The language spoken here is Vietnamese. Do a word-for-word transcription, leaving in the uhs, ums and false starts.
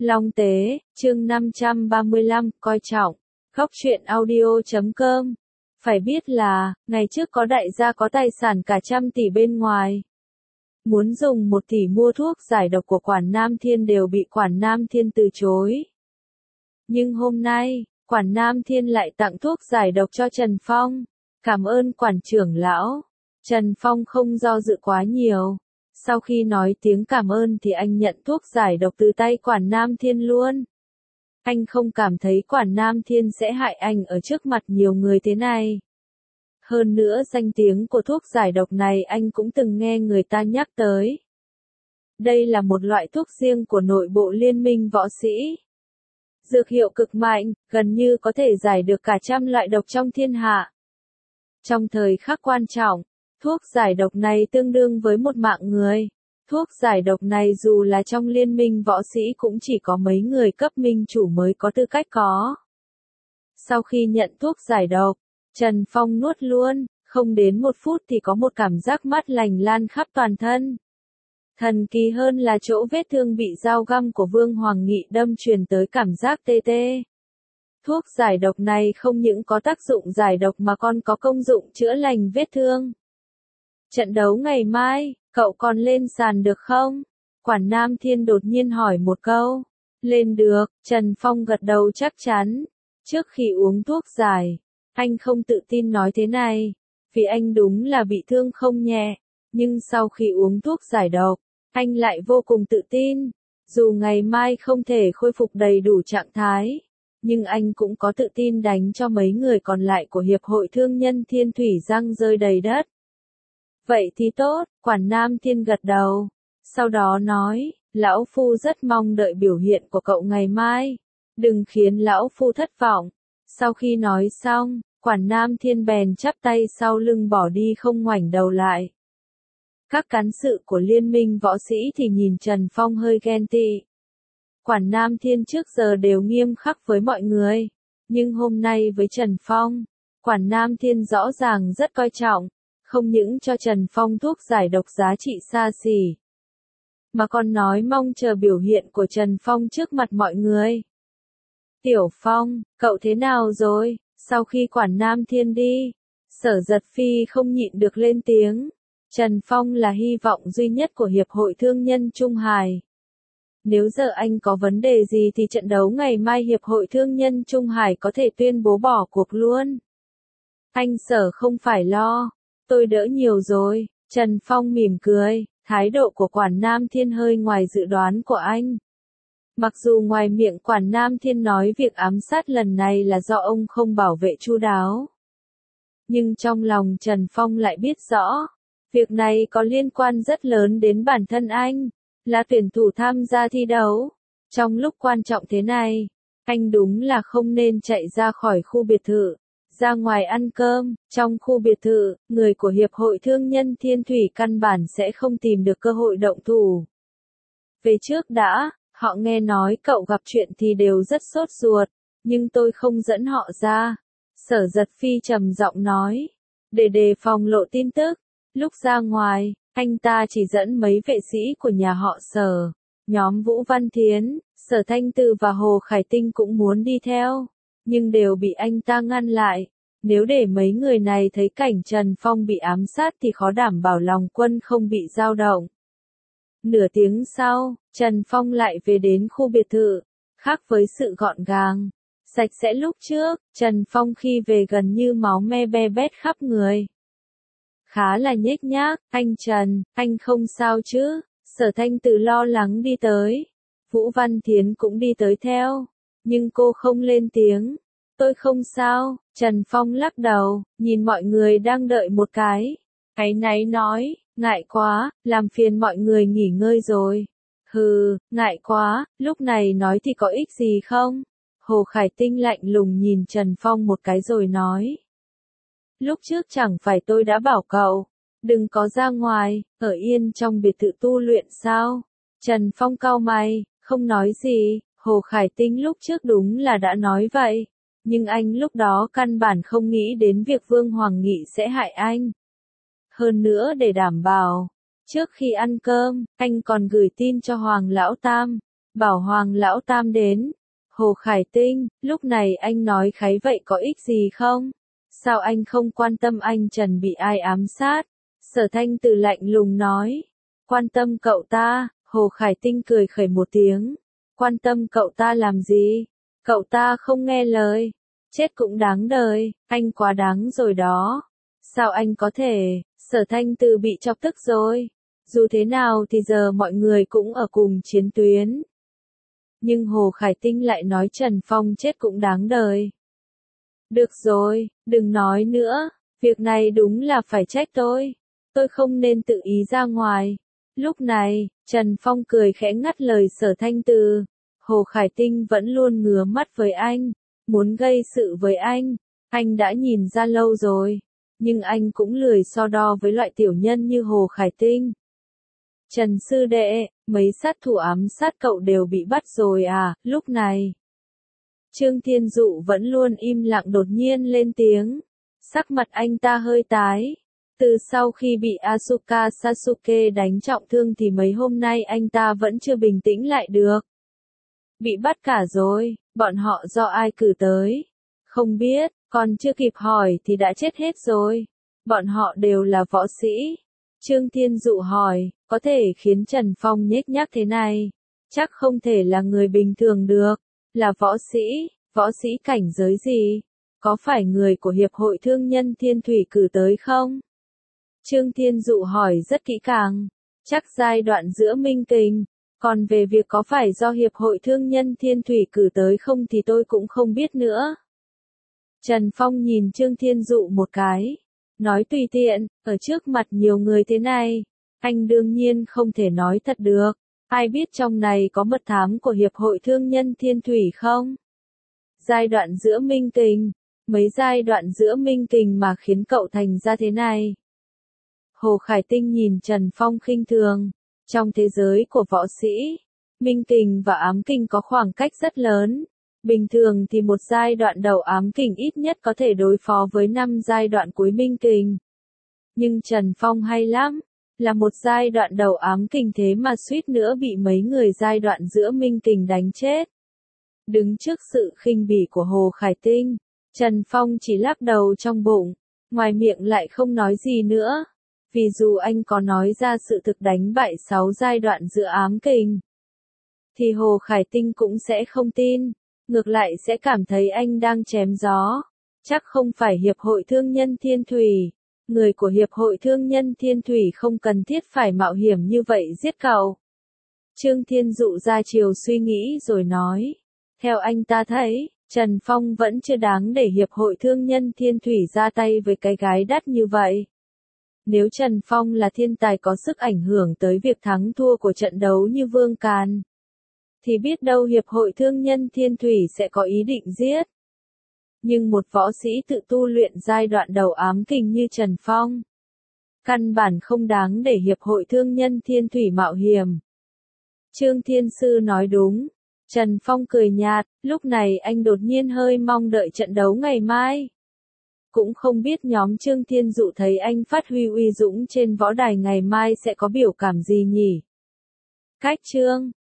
Long Tế, chương năm trăm ba mươi lăm, coi trọng. Góc truyện audio chấm com. Phải biết là, ngày trước có đại gia có tài sản cả trăm tỷ bên ngoài. Muốn dùng một tỷ mua thuốc giải độc của Quản Nam Thiên đều bị Quản Nam Thiên từ chối. Nhưng hôm nay, Quản Nam Thiên lại tặng thuốc giải độc cho Trần Phong. Cảm ơn Quản trưởng lão. Trần Phong không do dự quá nhiều. Sau khi nói tiếng cảm ơn thì anh nhận thuốc giải độc từ tay Quản Nam Thiên luôn. Anh không cảm thấy Quản Nam Thiên sẽ hại anh ở trước mặt nhiều người thế này. Hơn nữa danh tiếng của thuốc giải độc này anh cũng từng nghe người ta nhắc tới. Đây là một loại thuốc riêng của nội bộ liên minh võ sĩ. Dược hiệu cực mạnh, gần như có thể giải được cả trăm loại độc trong thiên hạ. Trong thời khắc quan trọng, thuốc giải độc này tương đương với một mạng người. Thuốc giải độc này dù là trong liên minh võ sĩ cũng chỉ có mấy người cấp minh chủ mới có tư cách có. Sau khi nhận thuốc giải độc, Trần Phong nuốt luôn, không đến một phút thì có một cảm giác mát lành lan khắp toàn thân. Thần kỳ hơn là chỗ vết thương bị dao găm của Vương Hoàng Nghị đâm truyền tới cảm giác tê tê. Thuốc giải độc này không những có tác dụng giải độc mà còn có công dụng chữa lành vết thương. Trận đấu ngày mai, cậu còn lên sàn được không? Quản Nam Thiên đột nhiên hỏi một câu. Lên được, Trần Phong gật đầu chắc chắn. Trước khi uống thuốc giải, anh không tự tin nói thế này, vì anh đúng là bị thương không nhẹ. Nhưng sau khi uống thuốc giải độc, anh lại vô cùng tự tin. Dù ngày mai không thể khôi phục đầy đủ trạng thái, nhưng anh cũng có tự tin đánh cho mấy người còn lại của Hiệp hội Thương nhân Thiên Thủy răng rơi đầy đất. Vậy thì tốt, Quản Nam Thiên gật đầu. Sau đó nói, lão phu rất mong đợi biểu hiện của cậu ngày mai. Đừng khiến lão phu thất vọng. Sau khi nói xong, Quản Nam Thiên bèn chắp tay sau lưng bỏ đi không ngoảnh đầu lại. Các cán sự của liên minh võ sĩ thì nhìn Trần Phong hơi ghen tị. Quản Nam Thiên trước giờ đều nghiêm khắc với mọi người. Nhưng hôm nay với Trần Phong, Quản Nam Thiên rõ ràng rất coi trọng. Không những cho Trần Phong thuốc giải độc giá trị xa xỉ, mà còn nói mong chờ biểu hiện của Trần Phong trước mặt mọi người. Tiểu Phong, cậu thế nào rồi? Sau khi Quản Nam Thiên đi, Sở Giật Phi không nhịn được lên tiếng. Trần Phong là hy vọng duy nhất của Hiệp hội Thương nhân Trung Hải. Nếu giờ anh có vấn đề gì thì trận đấu ngày mai Hiệp hội Thương nhân Trung Hải có thể tuyên bố bỏ cuộc luôn. Anh Sở không phải lo. Tôi đỡ nhiều rồi, Trần Phong mỉm cười, thái độ của Quản Nam Thiên hơi ngoài dự đoán của anh. Mặc dù ngoài miệng Quản Nam Thiên nói việc ám sát lần này là do ông không bảo vệ chu đáo. Nhưng trong lòng Trần Phong lại biết rõ, việc này có liên quan rất lớn đến bản thân anh, là tuyển thủ tham gia thi đấu. Trong lúc quan trọng thế này, anh đúng là không nên chạy ra khỏi khu biệt thự. Ra ngoài ăn cơm, trong khu biệt thự, người của Hiệp hội Thương nhân Thiên Thủy căn bản sẽ không tìm được cơ hội động thủ. Về trước đã, họ nghe nói cậu gặp chuyện thì đều rất sốt ruột, nhưng tôi không dẫn họ ra. Sở Giật Phi trầm giọng nói, để đề phòng lộ tin tức. Lúc ra ngoài, anh ta chỉ dẫn mấy vệ sĩ của nhà họ Sở, nhóm Vũ Văn Thiến, Sở Thanh Từ và Hồ Khải Tinh cũng muốn đi theo. Nhưng đều bị anh ta ngăn lại. Nếu để mấy người này thấy cảnh Trần Phong bị ám sát thì khó đảm bảo lòng quân không bị dao động. Nửa tiếng sau, Trần Phong lại về đến khu biệt thự. Khác với sự gọn gàng, sạch sẽ lúc trước, Trần Phong khi về gần như máu me be bét khắp người. Khá là nhếch nhác, anh Trần, anh không sao chứ? Sở Thanh Từ lo lắng đi tới. Vũ Văn Thiến cũng đi tới theo. Nhưng cô không lên tiếng. Tôi không sao, Trần Phong lắc đầu, nhìn mọi người đang đợi một cái. Áy náy nói, ngại quá, làm phiền mọi người nghỉ ngơi rồi. Hừ, ngại quá, lúc này nói thì có ích gì không? Hồ Khải Tinh lạnh lùng nhìn Trần Phong một cái rồi nói. Lúc trước chẳng phải tôi đã bảo cậu, đừng có ra ngoài, ở yên trong biệt thự tu luyện sao? Trần Phong cau mày, không nói gì. Hồ Khải Tinh lúc trước đúng là đã nói vậy, nhưng anh lúc đó căn bản không nghĩ đến việc Vương Hoàng Nghị sẽ hại anh. Hơn nữa để đảm bảo, trước khi ăn cơm, anh còn gửi tin cho Hoàng Lão Tam, bảo Hoàng Lão Tam đến. Hồ Khải Tinh, lúc này anh nói khái vậy có ích gì không? Sao anh không quan tâm anh Trần bị ai ám sát? Sở Thanh Từ lạnh lùng nói. Quan tâm cậu ta, Hồ Khải Tinh cười khẩy một tiếng. Quan tâm cậu ta làm gì? Cậu ta không nghe lời. Chết cũng đáng đời, anh quá đáng rồi đó. Sao anh có thể? Sở Thanh Từ bị chọc tức rồi. Dù thế nào thì giờ mọi người cũng ở cùng chiến tuyến. Nhưng Hồ Khải Tinh lại nói Trần Phong chết cũng đáng đời. Được rồi, đừng nói nữa, việc này đúng là phải trách tôi. Tôi không nên tự ý ra ngoài. Lúc này, Trần Phong cười khẽ ngắt lời Sở Thanh Từ. Hồ Khải Tinh vẫn luôn ngứa mắt với anh, muốn gây sự với anh. Anh đã nhìn ra lâu rồi, nhưng anh cũng lười so đo với loại tiểu nhân như Hồ Khải Tinh. Trần sư đệ, mấy sát thủ ám sát cậu đều bị bắt rồi à? Lúc này, Trương Thiên Dụ vẫn luôn im lặng đột nhiên lên tiếng. Sắc mặt anh ta hơi tái. Từ sau khi bị Asuka Sasuke đánh trọng thương thì mấy hôm nay anh ta vẫn chưa bình tĩnh lại được. Bị bắt cả rồi, bọn họ do ai cử tới? Không biết, còn chưa kịp hỏi thì đã chết hết rồi. Bọn họ đều là võ sĩ. Trương Thiên Dụ hỏi, có thể khiến Trần Phong nhếch nhác thế này? Chắc không thể là người bình thường được. Là võ sĩ, võ sĩ cảnh giới gì? Có phải người của Hiệp hội Thương nhân Thiên Thủy cử tới không? Trương Thiên Dụ hỏi rất kỹ càng. Chắc giai đoạn giữa minh kình. Còn về việc có phải do Hiệp hội Thương nhân Thiên Thủy cử tới không thì tôi cũng không biết nữa. Trần Phong nhìn Trương Thiên Dụ một cái. Nói tùy tiện, ở trước mặt nhiều người thế này. Anh đương nhiên không thể nói thật được. Ai biết trong này có mật thám của Hiệp hội Thương nhân Thiên Thủy không? Giai đoạn giữa minh kình. Mấy giai đoạn giữa minh kình mà khiến cậu thành ra thế này. Hồ Khải Tinh nhìn Trần Phong khinh thường. Trong thế giới của võ sĩ, minh kình và ám kình có khoảng cách rất lớn. Bình thường thì một giai đoạn đầu ám kình ít nhất có thể đối phó với năm giai đoạn cuối minh kình. Nhưng Trần Phong hay lắm, là một giai đoạn đầu ám kình thế mà suýt nữa bị mấy người giai đoạn giữa minh kình đánh chết. Đứng trước sự khinh bỉ của Hồ Khải Tinh, Trần Phong chỉ lắc đầu trong bụng, ngoài miệng lại không nói gì nữa. Vì dù anh có nói ra sự thực đánh bại sáu giai đoạn giữa ám kình, thì Hồ Khải Tinh cũng sẽ không tin, ngược lại sẽ cảm thấy anh đang chém gió. Chắc không phải Hiệp hội Thương nhân Thiên Thủy. Người của Hiệp hội Thương nhân Thiên Thủy không cần thiết phải mạo hiểm như vậy giết cậu. Trương Thiên Dụ ra chiều suy nghĩ rồi nói. Theo anh ta thấy, Trần Phong vẫn chưa đáng để Hiệp hội Thương nhân Thiên Thủy ra tay với cái gái đắt như vậy. Nếu Trần Phong là thiên tài có sức ảnh hưởng tới việc thắng thua của trận đấu như Vương Càn, thì biết đâu Hiệp hội Thương nhân Thiên Thủy sẽ có ý định giết. Nhưng một võ sĩ tự tu luyện giai đoạn đầu ám kình như Trần Phong, căn bản không đáng để Hiệp hội Thương nhân Thiên Thủy mạo hiểm. Trương Thiên Sư nói đúng. Trần Phong cười nhạt, lúc này anh đột nhiên hơi mong đợi trận đấu ngày mai. Cũng không biết nhóm Trương Thiên Dụ thấy anh phát huy uy dũng trên võ đài ngày mai sẽ có biểu cảm gì nhỉ? Cách chương